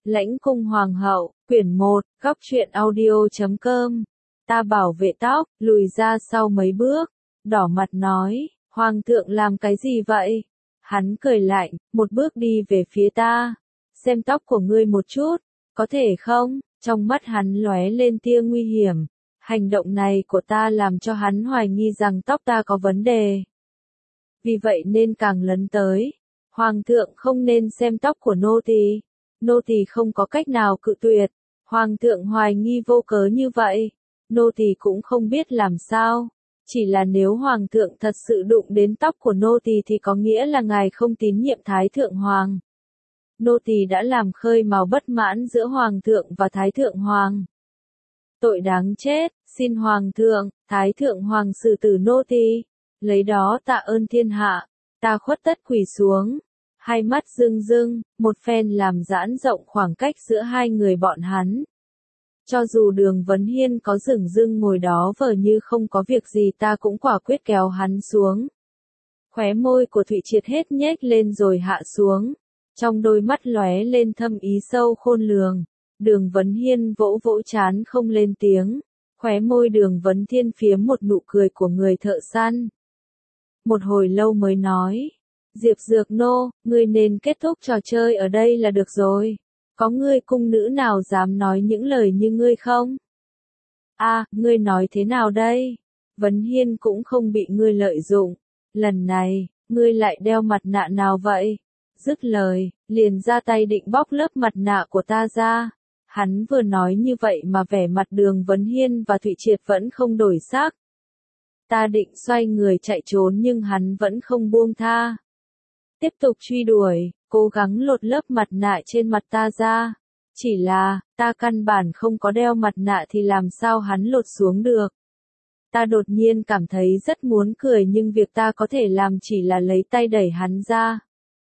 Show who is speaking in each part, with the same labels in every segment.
Speaker 1: Lãnh cung hoàng hậu, quyển 1, góc truyện audio.com. Ta bảo vệ tóc, lùi ra sau mấy bước, đỏ mặt nói, hoàng thượng làm cái gì vậy? Hắn cười lạnh, một bước đi về phía ta, xem tóc của ngươi một chút, có thể không? Trong mắt hắn lóe lên tia nguy hiểm, hành động này của ta làm cho hắn hoài nghi rằng tóc ta có vấn đề. Vì vậy nên càng lấn tới, hoàng thượng không nên xem tóc của nô tỳ không có cách nào cự tuyệt, hoàng thượng hoài nghi vô cớ như vậy, nô tỳ cũng không biết làm sao, chỉ là nếu hoàng thượng thật sự đụng đến tóc của nô tỳ thì có nghĩa là ngài không tín nhiệm Thái Thượng Hoàng. Nô tỳ đã làm khơi mào bất mãn giữa hoàng thượng và Thái Thượng Hoàng. Tội đáng chết, xin hoàng thượng, Thái Thượng Hoàng xử tử nô tỳ, lấy đó tạ ơn thiên hạ. Ta khuất tất quỳ xuống, hai mắt rưng rưng, một phen làm giãn rộng khoảng cách giữa hai người bọn hắn. Cho dù Đường Vấn Hiên có dửng dưng ngồi đó vờ như không có việc gì, ta cũng quả quyết kéo hắn xuống. Khóe môi của Thụy Triệt hết nhếch lên rồi hạ xuống, trong đôi mắt lóe lên thâm ý sâu khôn lường. Đường Vấn Hiên vỗ vỗ trán không lên tiếng, khóe môi Đường Vấn Thiên phiếm một nụ cười của người thợ săn. Một hồi lâu mới nói, Diệp Dược Nô, ngươi nên kết thúc trò chơi ở đây là được rồi. Có ngươi cung nữ nào dám nói những lời như ngươi không? Ngươi nói thế nào đây? Vấn Hiên cũng không bị ngươi lợi dụng. Lần này, ngươi lại đeo mặt nạ nào vậy? Dứt lời, liền ra tay định bóc lớp mặt nạ của ta ra. Hắn vừa nói như vậy mà vẻ mặt Đường Vấn Hiên và Thụy Triệt vẫn không đổi sắc. Ta định xoay người chạy trốn nhưng hắn vẫn không buông tha. Tiếp tục truy đuổi, cố gắng lột lớp mặt nạ trên mặt ta ra. Chỉ là, ta căn bản không có đeo mặt nạ thì làm sao hắn lột xuống được. Ta đột nhiên cảm thấy rất muốn cười nhưng việc ta có thể làm chỉ là lấy tay đẩy hắn ra.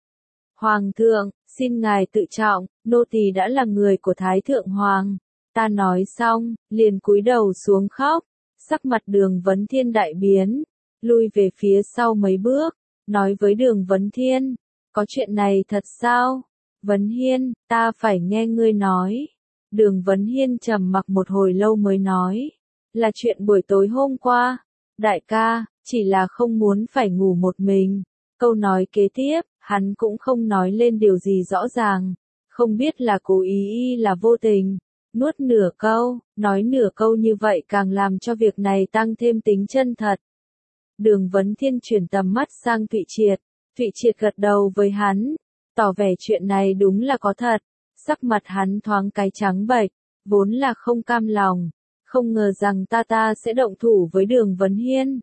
Speaker 1: Hoàng thượng, xin ngài tự trọng, nô tỳ đã là người của Thái Thượng Hoàng. Ta nói xong, liền cúi đầu xuống khóc, sắc mặt Đường Vấn Thiên đại biến, lui về phía sau mấy bước, nói với Đường Vấn Thiên, có chuyện này thật sao? Vấn Hiên, ta phải nghe ngươi nói. Đường Vấn Hiên trầm mặc một hồi lâu mới nói, là chuyện buổi tối hôm qua, đại ca, chỉ là không muốn phải ngủ một mình. Câu nói kế tiếp, hắn cũng không nói lên điều gì rõ ràng, không biết là cố ý là vô tình, nuốt nửa câu, nói nửa câu như vậy càng làm cho việc này tăng thêm tính chân thật. Đường Vấn Thiên chuyển tầm mắt sang Thụy Triệt gật đầu với hắn, tỏ vẻ chuyện này đúng là có thật, sắc mặt hắn thoáng cái trắng bệch, vốn là không cam lòng, không ngờ rằng ta sẽ động thủ với Đường Vấn Hiên.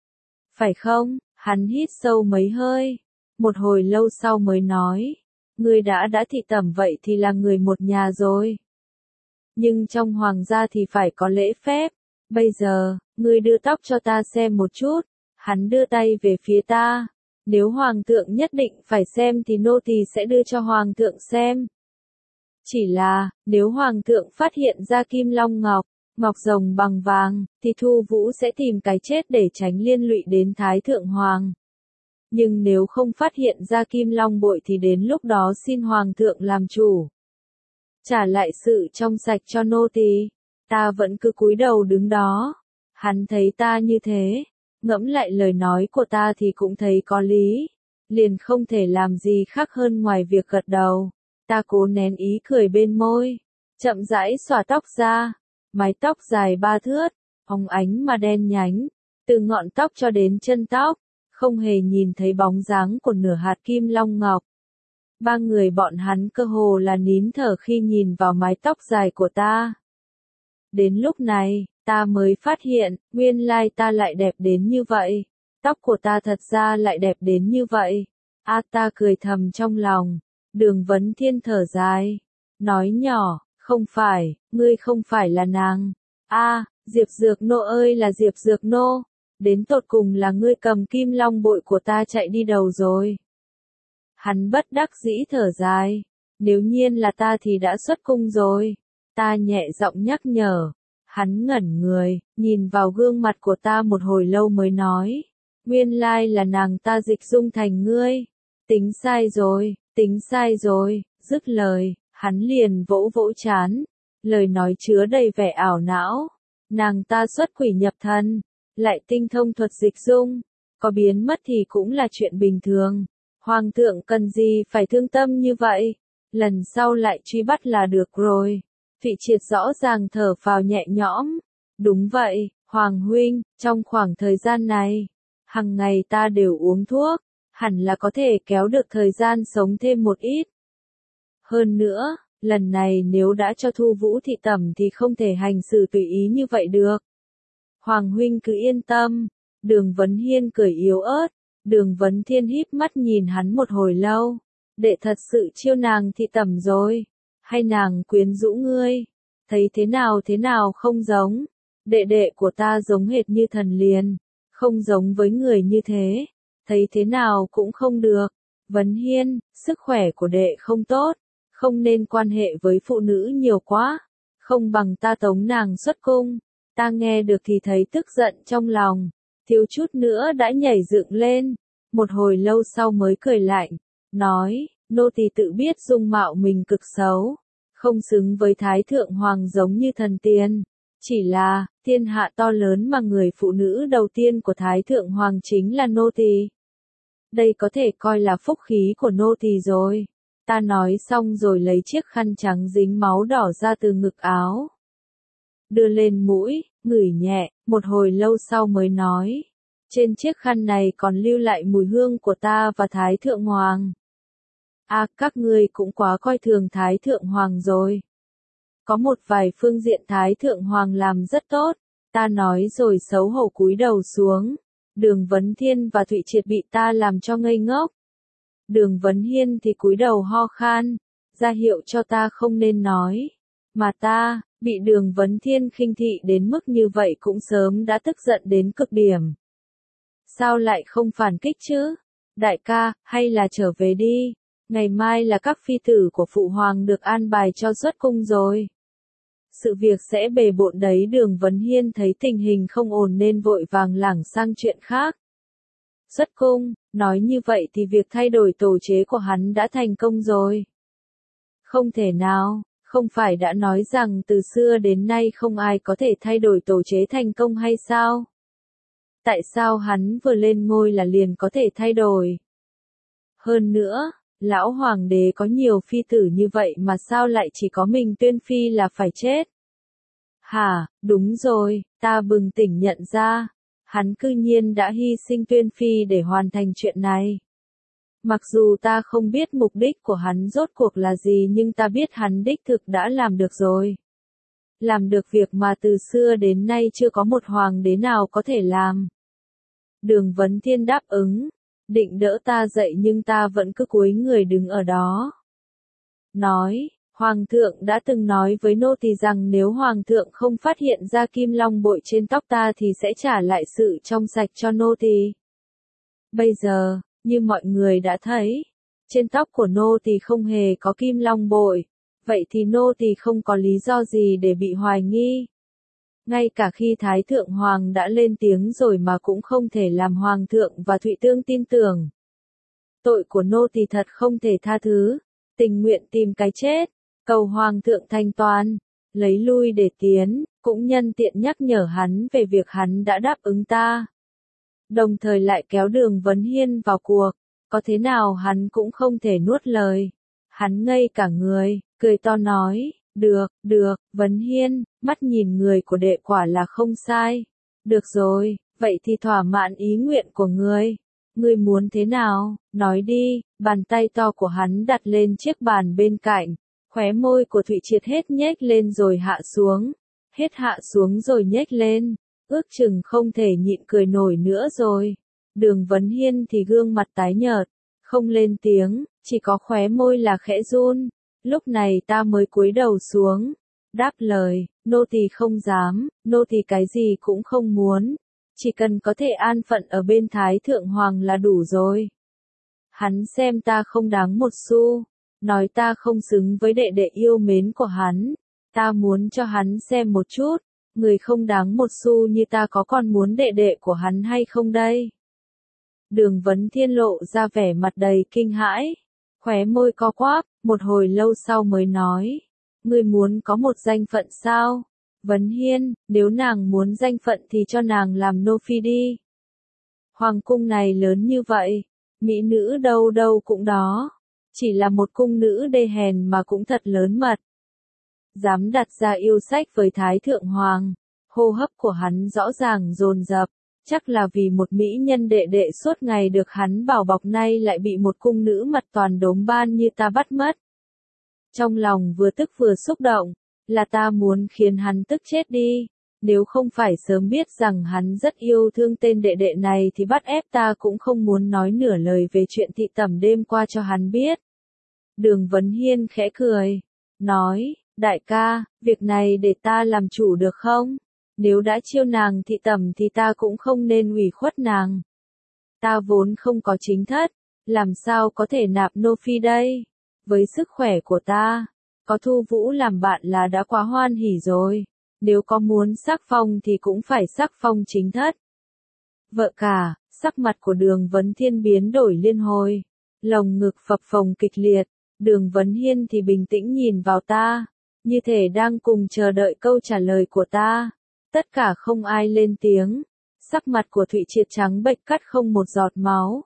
Speaker 1: Phải không? Hắn hít sâu mấy hơi, một hồi lâu sau mới nói, ngươi đã thị tẩm vậy thì là người một nhà rồi. Nhưng trong hoàng gia thì phải có lễ phép, bây giờ, ngươi đưa tóc cho ta xem một chút. Hắn đưa tay về phía ta, nếu hoàng thượng nhất định phải xem thì nô tỳ sẽ đưa cho hoàng thượng xem. Chỉ là, nếu hoàng thượng phát hiện ra kim long ngọc rồng bằng vàng, thì Thu Vũ sẽ tìm cái chết để tránh liên lụy đến Thái Thượng Hoàng. Nhưng nếu không phát hiện ra kim long bội thì đến lúc đó xin hoàng thượng làm chủ. Trả lại sự trong sạch cho nô tỳ. Ta vẫn cứ cúi đầu đứng đó. Hắn thấy ta như thế, ngẫm lại lời nói của ta thì cũng thấy có lý, liền không thể làm gì khác hơn ngoài việc gật đầu. Ta cố nén ý cười bên môi, chậm rãi xõa tóc ra, mái tóc dài 3 thướt, óng ánh mà đen nhánh, từ ngọn tóc cho đến chân tóc, không hề nhìn thấy bóng dáng của nửa hạt kim long ngọc. Ba người bọn hắn cơ hồ là nín thở khi nhìn vào mái tóc dài của ta. Đến lúc này, ta mới phát hiện, nguyên lai ta lại đẹp đến như vậy. Tóc của ta thật ra lại đẹp đến như vậy. Ta cười thầm trong lòng. Đường Vấn Thiên thở dài, nói nhỏ, không phải, ngươi không phải là nàng. Diệp Dược Nô ơi là Diệp Dược Nô, đến tột cùng là ngươi cầm kim long bội của ta chạy đi đâu rồi. Hắn bất đắc dĩ thở dài, nếu nhiên là ta thì đã xuất cung rồi. Ta nhẹ giọng nhắc nhở. Hắn ngẩn người, nhìn vào gương mặt của ta một hồi lâu mới nói, nguyên lai là nàng ta dịch dung thành ngươi. Tính sai rồi, dứt lời, Hắn liền vỗ vỗ trán, lời nói chứa đầy vẻ ảo não. Nàng ta xuất quỷ nhập thần, lại tinh thông thuật dịch dung, có biến mất thì cũng là chuyện bình thường. Hoàng thượng cần gì phải thương tâm như vậy, lần sau lại truy bắt là được rồi. Thụy Triệt rõ ràng thở phào nhẹ nhõm. Đúng vậy, Hoàng huynh, trong khoảng thời gian này, hằng ngày ta đều uống thuốc, hẳn là có thể kéo được thời gian sống thêm một ít. Hơn nữa, lần này nếu đã cho Thu Vũ thị tẩm thì không thể hành xử tùy ý như vậy được. Hoàng huynh cứ yên tâm. Đường Vấn Hiên cười yếu ớt. Đường Vấn Thiên híp mắt nhìn hắn một hồi lâu. Đệ thật sự chiêu nàng thị tẩm rồi, hay nàng quyến rũ ngươi? Thấy thế nào không giống. Đệ đệ của ta giống hệt như thần liền, không giống với người như thế. Thấy thế nào cũng không được. Vấn Hiên, sức khỏe của đệ không tốt, không nên quan hệ với phụ nữ nhiều quá, không bằng ta tống nàng xuất cung. Ta nghe được thì thấy tức giận trong lòng, thiếu chút nữa đã nhảy dựng lên, một hồi lâu sau mới cười lạnh, nói, nô tỳ tự biết dung mạo mình cực xấu, không xứng với Thái Thượng Hoàng giống như thần tiên. Chỉ là, thiên hạ to lớn mà người phụ nữ đầu tiên của Thái Thượng Hoàng chính là nô tỳ. Đây có thể coi là phúc khí của nô tỳ rồi. Ta nói xong rồi lấy chiếc khăn trắng dính máu đỏ ra từ ngực áo. Đưa lên mũi, ngửi nhẹ, một hồi lâu sau mới nói. Trên chiếc khăn này còn lưu lại mùi hương của ta và Thái Thượng Hoàng. À, các ngươi cũng quá coi thường Thái Thượng Hoàng rồi. Có một vài phương diện Thái Thượng Hoàng làm rất tốt. Ta nói rồi xấu hổ cúi đầu xuống. Đường Vấn Thiên và Thụy Triệt bị ta làm cho ngây ngốc. Đường Vấn Hiên thì cúi đầu ho khan, ra hiệu cho ta không nên nói. Mà ta, bị Đường Vấn Thiên khinh thị đến mức như vậy cũng sớm đã tức giận đến cực điểm. Sao lại không phản kích chứ? Đại ca, hay là trở về đi. Ngày mai là các phi tử của Phụ Hoàng được an bài cho xuất cung rồi. Sự việc sẽ bề bộn đấy. Đường Vấn Hiên thấy tình hình không ổn nên vội vàng lảng sang chuyện khác. Xuất cung, nói như vậy thì việc thay đổi tổ chế của hắn đã thành công rồi. Không thể nào, không phải đã nói rằng từ xưa đến nay không ai có thể thay đổi tổ chế thành công hay sao? Tại sao hắn vừa lên ngôi là liền có thể thay đổi? Hơn nữa, lão hoàng đế có nhiều phi tử như vậy mà sao lại chỉ có mình Tuyên Phi là phải chết? Hả, đúng rồi, ta bừng tỉnh nhận ra. Hắn cư nhiên đã hy sinh Tuyên Phi để hoàn thành chuyện này. Mặc dù ta không biết mục đích của hắn rốt cuộc là gì nhưng ta biết hắn đích thực đã làm được rồi. Làm được việc mà từ xưa đến nay chưa có một hoàng đế nào có thể làm. Đường Vấn Thiên đáp ứng, định đỡ ta dậy nhưng ta vẫn cứ cúi người đứng ở đó. Nói, Hoàng thượng đã từng nói với nô tỳ rằng nếu Hoàng thượng không phát hiện ra kim long bội trên tóc ta thì sẽ trả lại sự trong sạch cho nô tỳ. Bây giờ, như mọi người đã thấy, trên tóc của nô tỳ không hề có kim long bội, vậy thì nô tỳ không có lý do gì để bị hoài nghi. Ngay cả khi Thái Thượng Hoàng đã lên tiếng rồi mà cũng không thể làm Hoàng thượng và Thụy Tương tin tưởng. Tội của nô tỳ thật không thể tha thứ, tình nguyện tìm cái chết, cầu Hoàng thượng thanh toán, lấy lui để tiến, cũng nhân tiện nhắc nhở hắn về việc hắn đã đáp ứng ta. Đồng thời lại kéo Đường Vấn Hiên vào cuộc, có thế nào hắn cũng không thể nuốt lời. Hắn ngây cả người, cười to nói, được, Vấn Hiên, mắt nhìn người của đệ quả là không sai. Được rồi, vậy thì thỏa mãn ý nguyện của ngươi. Ngươi muốn thế nào, nói đi. Bàn tay to của hắn đặt lên chiếc bàn bên cạnh, khóe môi của Thụy Triệt hết nhếch lên rồi hạ xuống, hết hạ xuống rồi nhếch lên, ước chừng không thể nhịn cười nổi nữa rồi. Đường Vấn Hiên thì gương mặt tái nhợt, không lên tiếng, chỉ có khóe môi là khẽ run. Lúc này ta mới cúi đầu xuống, đáp lời, nô tỳ không dám, nô tỳ cái gì cũng không muốn, chỉ cần có thể an phận ở bên Thái Thượng Hoàng là đủ rồi. Hắn xem ta không đáng một xu, nói ta không xứng với đệ đệ yêu mến của hắn, ta muốn cho hắn xem một chút, người không đáng một xu như ta có còn muốn đệ đệ của hắn hay không đây? Đường Vấn Thiên lộ ra vẻ mặt đầy kinh hãi, khóe môi co quắp, một hồi lâu sau mới nói, ngươi muốn có một danh phận sao? Vấn Hiên, nếu nàng muốn danh phận thì cho nàng làm nô phi đi. Hoàng cung này lớn như vậy, mỹ nữ đâu đâu cũng đó, chỉ là một cung nữ đê hèn mà cũng thật lớn mật. Dám đặt ra yêu sách với Thái Thượng Hoàng, hô hấp của hắn rõ ràng dồn dập, chắc là vì một mỹ nhân đệ đệ suốt ngày được hắn bảo bọc nay lại bị một cung nữ mặt toàn đốm ban như ta bắt mất. Trong lòng vừa tức vừa xúc động, là ta muốn khiến hắn tức chết đi, nếu không phải sớm biết rằng hắn rất yêu thương tên đệ đệ này thì bắt ép ta cũng không muốn nói nửa lời về chuyện thị tẩm đêm qua cho hắn biết. Đường Vấn Hiên khẽ cười, nói, đại ca, việc này để ta làm chủ được không? Nếu đã chiêu nàng thị tẩm thì ta cũng không nên ủy khuất nàng. Ta vốn không có chính thất, làm sao có thể nạp nô phi đây? Với sức khỏe của ta, có Thu Vũ làm bạn là đã quá hoan hỉ rồi. Nếu có muốn sắc phong thì cũng phải sắc phong chính thất. Vợ cả, sắc mặt của Đường Vấn Thiên biến đổi liên hồi. Lồng ngực phập phồng kịch liệt. Đường Vấn Hiên thì bình tĩnh nhìn vào ta, như thể đang cùng chờ đợi câu trả lời của ta. Tất cả không ai lên tiếng. Sắc mặt của Thụy Triệt trắng bệch cắt không một giọt máu.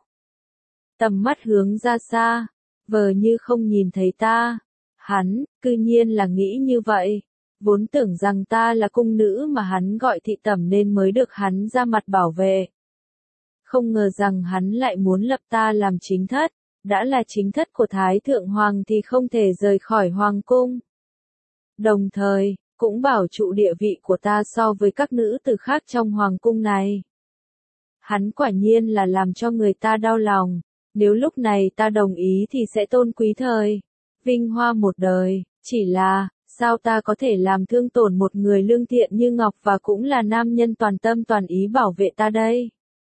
Speaker 1: Tầm mắt hướng ra xa, vờ như không nhìn thấy ta. Hắn, cư nhiên là nghĩ như vậy. Vốn tưởng rằng ta là cung nữ mà hắn gọi thị tẩm nên mới được hắn ra mặt bảo vệ. Không ngờ rằng hắn lại muốn lập ta làm chính thất. Đã là chính thất của Thái Thượng Hoàng thì không thể rời khỏi Hoàng cung. Đồng thời, cũng bảo trụ địa vị của ta so với các nữ tử khác trong Hoàng cung này. Hắn quả nhiên là làm cho người ta đau lòng. Nếu lúc này ta đồng ý thì sẽ tôn quý thời, vinh hoa một đời, chỉ là, sao ta có thể làm thương tổn một người lương thiện như Ngọc và cũng là nam nhân toàn tâm toàn ý bảo vệ ta đây?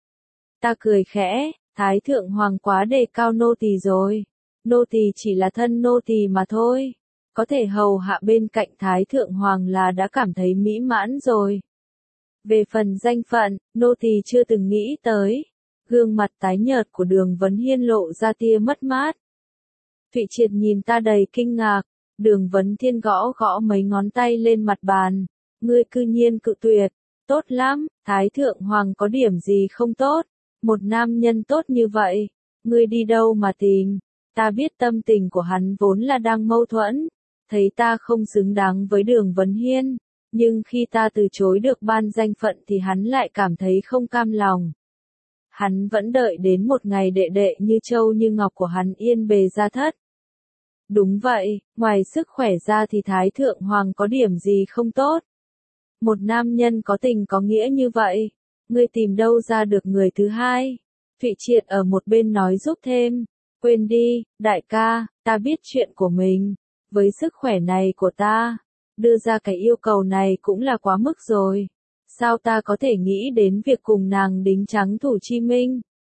Speaker 1: Ta cười khẽ, Thái Thượng Hoàng quá đề cao nô tỳ rồi. Nô tỳ chỉ là thân nô tỳ mà thôi. Có thể hầu hạ bên cạnh Thái Thượng Hoàng là đã cảm thấy mỹ mãn rồi. Về phần danh phận, nô tỳ chưa từng nghĩ tới. Gương mặt tái nhợt của Đường Vấn Hiên lộ ra tia mất mát. Thụy Triệt nhìn ta đầy kinh ngạc. Đường Vấn Thiên gõ gõ mấy ngón tay lên mặt bàn. Ngươi cư nhiên cự tuyệt. Tốt lắm, Thái Thượng Hoàng có điểm gì không tốt? Một nam nhân tốt như vậy, ngươi đi đâu mà tìm? Ta biết tâm tình của hắn vốn là đang mâu thuẫn, thấy ta không xứng đáng với Đường Vấn Hiên, nhưng khi ta từ chối được ban danh phận thì hắn lại cảm thấy không cam lòng. Hắn vẫn đợi đến một ngày đệ đệ như châu như ngọc của hắn yên bề gia thất. Đúng vậy, ngoài sức khỏe ra thì Thái Thượng Hoàng có điểm gì không tốt? Một nam nhân có tình có nghĩa như vậy, ngươi tìm đâu ra được người thứ hai? Thụy Triệt ở một bên nói giúp thêm, quên đi, đại ca, ta biết chuyện của mình, với sức khỏe này của ta, đưa ra cái yêu cầu này cũng là quá mức rồi. Sao ta có thể nghĩ đến việc cùng nàng đính trắng thủ chi minh?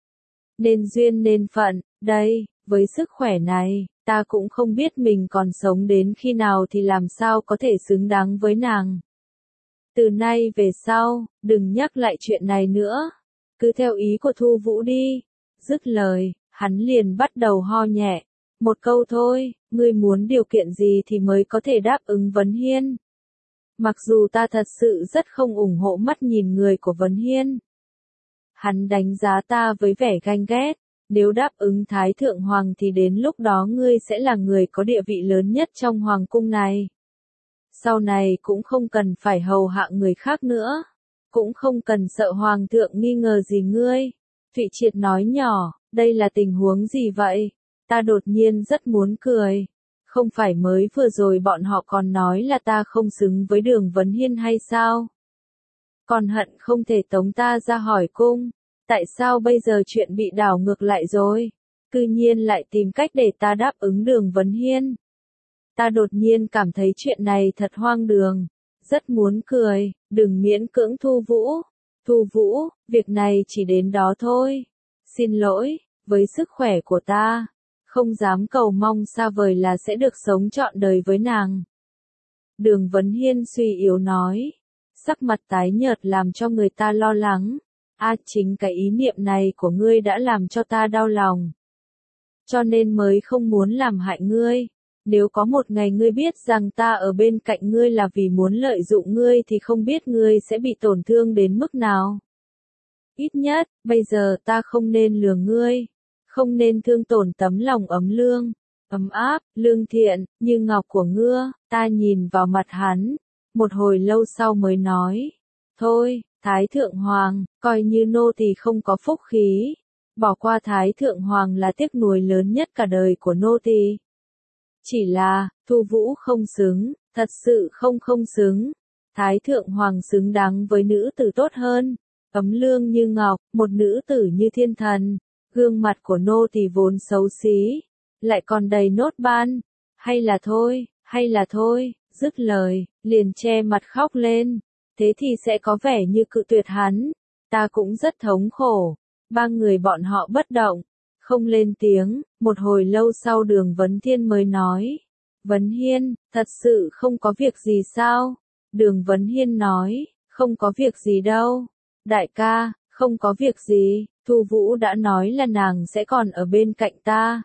Speaker 1: Nên duyên nên phận, đây, với sức khỏe này, ta cũng không biết mình còn sống đến khi nào thì làm sao có thể xứng đáng với nàng. Từ nay về sau, đừng nhắc lại chuyện này nữa. Cứ theo ý của Thu Vũ đi. Dứt lời, hắn liền bắt đầu ho nhẹ. Một câu thôi, ngươi muốn điều kiện gì thì mới có thể đáp ứng Vấn Hiên. Mặc dù ta thật sự rất không ủng hộ mắt nhìn người của Vấn Hiên. Hắn đánh giá ta với vẻ ganh ghét. Nếu đáp ứng Thái Thượng Hoàng thì đến lúc đó ngươi sẽ là người có địa vị lớn nhất trong Hoàng cung này. Sau này cũng không cần phải hầu hạ người khác nữa. Cũng không cần sợ Hoàng thượng nghi ngờ gì ngươi. Thụy Triệt nói nhỏ, đây là tình huống gì vậy? Ta đột nhiên rất muốn cười. Không phải mới vừa rồi bọn họ còn nói là ta không xứng với Đường Vấn Hiên hay sao? Còn hận không thể tống ta ra hỏi cung. Tại sao bây giờ chuyện bị đảo ngược lại rồi? Cư nhiên lại tìm cách để ta đáp ứng Đường Vấn Hiên. Ta đột nhiên cảm thấy chuyện này thật hoang đường. Rất muốn cười, đừng miễn cưỡng Thu Vũ. Thu Vũ, việc này chỉ đến đó thôi. Xin lỗi, với sức khỏe của ta, không dám cầu mong xa vời là sẽ được sống trọn đời với nàng. Đường Vấn Hiên suy yếu nói, sắc mặt tái nhợt làm cho người ta lo lắng. Chính cái ý niệm này của ngươi đã làm cho ta đau lòng. Cho nên mới không muốn làm hại ngươi. Nếu có một ngày ngươi biết rằng ta ở bên cạnh ngươi là vì muốn lợi dụng ngươi thì không biết ngươi sẽ bị tổn thương đến mức nào. Ít nhất, bây giờ ta không nên lừa ngươi, không nên thương tổn tấm lòng ấm lương, ấm áp, lương thiện, như ngọc của ngươi. Ta nhìn vào mặt hắn, một hồi lâu sau mới nói, thôi, Thái Thượng Hoàng, coi như nô tỳ không có phúc khí, bỏ qua Thái Thượng Hoàng là tiếc nuối lớn nhất cả đời của nô tỳ. Chỉ là, Thu Vũ không xứng, thật sự không xứng. Thái Thượng Hoàng xứng đáng với nữ tử tốt hơn, ấm lương như ngọc, một nữ tử như thiên thần. Gương mặt của nô tỳ vốn xấu xí, lại còn đầy nốt ban. Hay là thôi, dứt lời, liền che mặt khóc lên. Thế thì sẽ có vẻ như cự tuyệt hắn. Ta cũng rất thống khổ. Ba người bọn họ bất động, không lên tiếng. Một hồi lâu sau Đường Vấn Thiên mới nói, Vấn Hiên, thật sự không có việc gì sao? Đường Vấn Hiên nói, không có việc gì đâu. Đại ca, không có việc gì, Thu Vũ đã nói là nàng sẽ còn ở bên cạnh ta.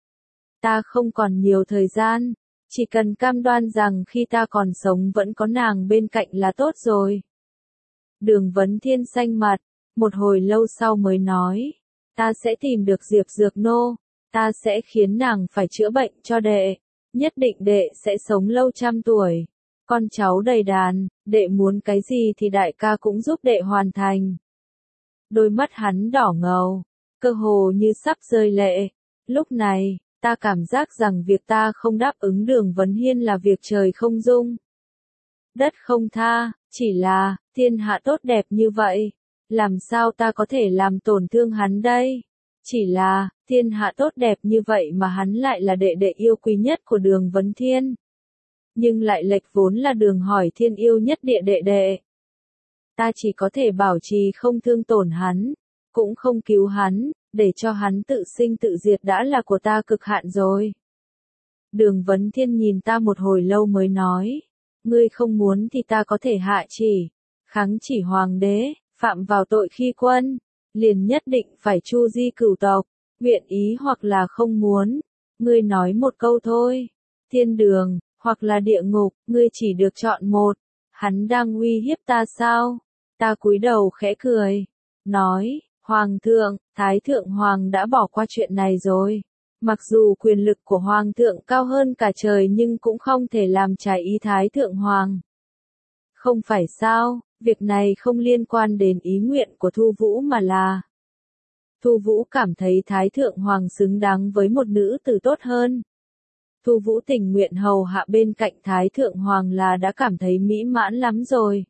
Speaker 1: Ta không còn nhiều thời gian, chỉ cần cam đoan rằng khi ta còn sống vẫn có nàng bên cạnh là tốt rồi. Đường Vấn Thiên xanh mặt, một hồi lâu sau mới nói, ta sẽ tìm được Diệp Dược Nô, ta sẽ khiến nàng phải chữa bệnh cho đệ, nhất định đệ sẽ sống lâu trăm tuổi. Con cháu đầy đàn, đệ muốn cái gì thì đại ca cũng giúp đệ hoàn thành. Đôi mắt hắn đỏ ngầu, cơ hồ như sắp rơi lệ. Lúc này, ta cảm giác rằng việc ta không đáp ứng Đường Vấn Hiên là việc trời không dung, đất không tha, chỉ là, thiên hạ tốt đẹp như vậy, làm sao ta có thể làm tổn thương hắn đây? Chỉ là, thiên hạ tốt đẹp như vậy mà hắn lại là đệ đệ yêu quý nhất của Đường Vấn Thiên. Nhưng lại lệch vốn là Đường Hỏi Thiên yêu nhất địa đệ đệ. Ta chỉ có thể bảo trì không thương tổn hắn, cũng không cứu hắn, để cho hắn tự sinh tự diệt đã là của ta cực hạn rồi. Đường Vấn Thiên nhìn ta một hồi lâu mới nói, ngươi không muốn thì ta có thể hạ chỉ, kháng chỉ hoàng đế, phạm vào tội khi quân, liền nhất định phải chu di cửu tộc, nguyện ý hoặc là không muốn, ngươi nói một câu thôi, thiên đường, hoặc là địa ngục, ngươi chỉ được chọn một. Hắn đang uy hiếp ta sao? Ta cúi đầu khẽ cười, nói, Hoàng thượng, Thái Thượng Hoàng đã bỏ qua chuyện này rồi. Mặc dù quyền lực của Hoàng thượng cao hơn cả trời nhưng cũng không thể làm trái ý Thái Thượng Hoàng. Không phải sao, việc này không liên quan đến ý nguyện của Thu Vũ mà là Thu Vũ cảm thấy Thái Thượng Hoàng xứng đáng với một nữ tử tốt hơn. Thu Vũ tình nguyện hầu hạ bên cạnh Thái Thượng Hoàng là đã cảm thấy mỹ mãn lắm rồi.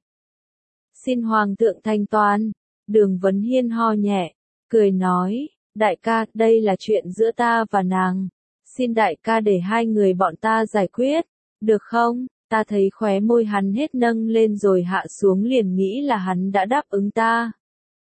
Speaker 1: Xin Hoàng thượng thanh toán. Đường Vấn Hiên ho nhẹ, cười nói, đại ca, đây là chuyện giữa ta và nàng. Xin đại ca để hai người bọn ta giải quyết, được không? Ta thấy khóe môi hắn hết nâng lên rồi hạ xuống liền nghĩ là hắn đã đáp ứng ta.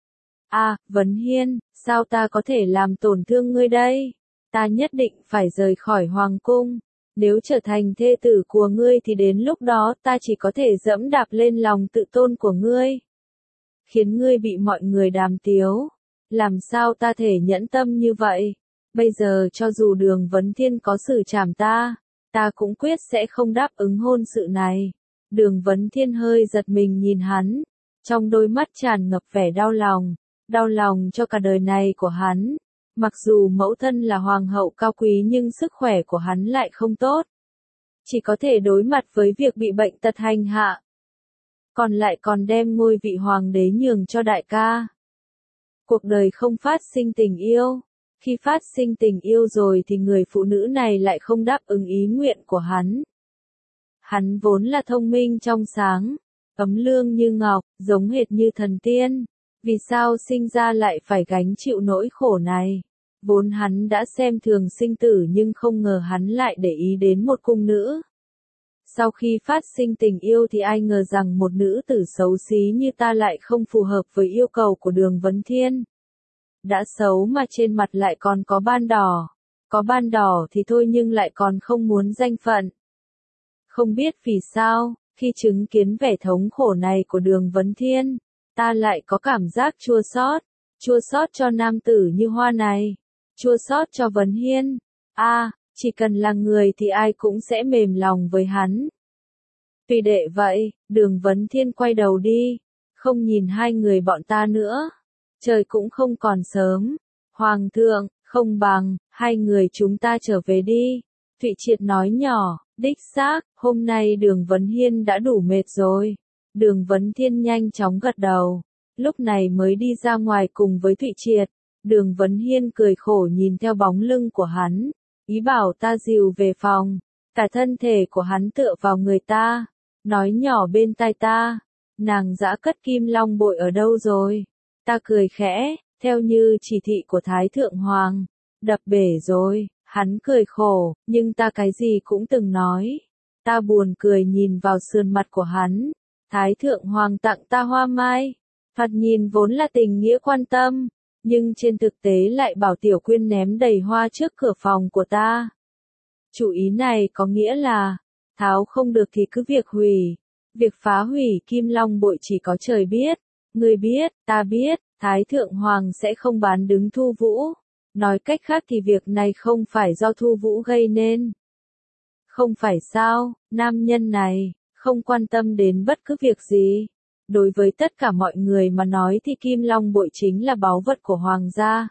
Speaker 1: Vấn Hiên, sao ta có thể làm tổn thương ngươi đây? Ta nhất định phải rời khỏi hoàng cung. Nếu trở thành thê tử của ngươi thì đến lúc đó ta chỉ có thể dẫm đạp lên lòng tự tôn của ngươi, khiến ngươi bị mọi người đàm tiếu. Làm sao ta thể nhẫn tâm như vậy? Bây giờ cho dù Đường Vấn Thiên có xử trảm ta cũng quyết sẽ không đáp ứng hôn sự này. Đường Vấn Thiên hơi giật mình nhìn hắn, trong đôi mắt tràn ngập vẻ đau lòng cho cả đời này của hắn. Mặc dù mẫu thân là hoàng hậu cao quý nhưng sức khỏe của hắn lại không tốt. Chỉ có thể đối mặt với việc bị bệnh tật hành hạ. Còn đem ngôi vị hoàng đế nhường cho đại ca. Cuộc đời không phát sinh tình yêu. Khi phát sinh tình yêu rồi thì người phụ nữ này lại không đáp ứng ý nguyện của hắn. Hắn vốn là thông minh trong sáng, ấm lương như ngọc, giống hệt như thần tiên. Vì sao sinh ra lại phải gánh chịu nỗi khổ này? Vốn hắn đã xem thường sinh tử nhưng không ngờ hắn lại để ý đến một cung nữ. Sau khi phát sinh tình yêu thì ai ngờ rằng một nữ tử xấu xí như ta lại không phù hợp với yêu cầu của Đường Vấn Thiên. Đã xấu mà trên mặt lại còn có ban đỏ. Có ban đỏ thì thôi nhưng lại còn không muốn danh phận. Không biết vì sao, khi chứng kiến vẻ thống khổ này của Đường Vấn Thiên, ta lại có cảm giác chua xót cho nam tử như hoa này, chua xót cho Vấn Hiên. Chỉ cần là người thì ai cũng sẽ mềm lòng với hắn. Vì đệ vậy, Đường Vấn Thiên quay đầu đi, không nhìn hai người bọn ta nữa. Trời cũng không còn sớm. Hoàng thượng, không bằng, hai người chúng ta trở về đi. Thụy Triệt nói nhỏ, đích xác, hôm nay Đường Vấn Hiên đã đủ mệt rồi. Đường Vấn Thiên nhanh chóng gật đầu, lúc này mới đi ra ngoài cùng với Thụy Triệt. Đường Vấn Hiên cười khổ nhìn theo bóng lưng của hắn, ý bảo ta dìu về phòng. Cả thân thể của hắn tựa vào người ta, nói nhỏ bên tai ta, nàng dã cất Kim Long bội ở đâu rồi? Ta cười khẽ, theo như chỉ thị của Thái Thượng Hoàng, đập bể rồi. Hắn cười khổ, nhưng ta cái gì cũng từng nói. Ta buồn cười nhìn vào sườn mặt của hắn. Thái Thượng Hoàng tặng ta hoa mai. Thoạt nhìn vốn là tình nghĩa quan tâm, nhưng trên thực tế lại bảo Tiểu Quyên ném đầy hoa trước cửa phòng của ta. Chủ ý này có nghĩa là, tháo không được thì cứ việc hủy. Việc phá hủy Kim Long bội chỉ có trời biết. Ngươi biết, ta biết, Thái Thượng Hoàng sẽ không bán đứng Thu Vũ. Nói cách khác thì việc này không phải do Thu Vũ gây nên. Không phải sao, nam nhân này, không quan tâm đến bất cứ việc gì. Đối với tất cả mọi người mà nói thì Kim Long bội chính là báu vật của hoàng gia.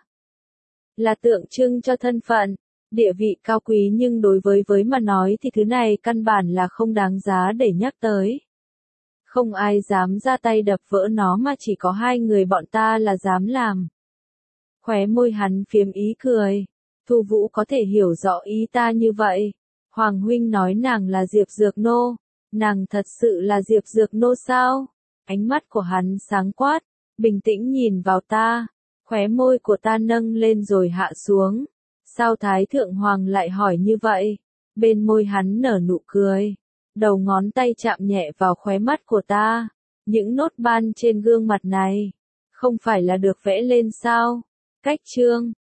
Speaker 1: Là tượng trưng cho thân phận, địa vị cao quý, nhưng đối với mà nói thì thứ này căn bản là không đáng giá để nhắc tới. Không ai dám ra tay đập vỡ nó mà chỉ có hai người bọn ta là dám làm. Khóe môi hắn phiếm ý cười. Thu Vũ có thể hiểu rõ ý ta như vậy. Hoàng huynh nói nàng là Diệp Dược Nô. Nàng thật sự là Diệp Dược Nô sao? Ánh mắt của hắn sáng quát, bình tĩnh nhìn vào ta. Khóe môi của ta nâng lên rồi hạ xuống. Sao Thái Thượng Hoàng lại hỏi như vậy? Bên môi hắn nở nụ cười. Đầu ngón tay chạm nhẹ vào khóe mắt của ta. Những nốt ban trên gương mặt này, không phải là được vẽ lên sao? Cách chương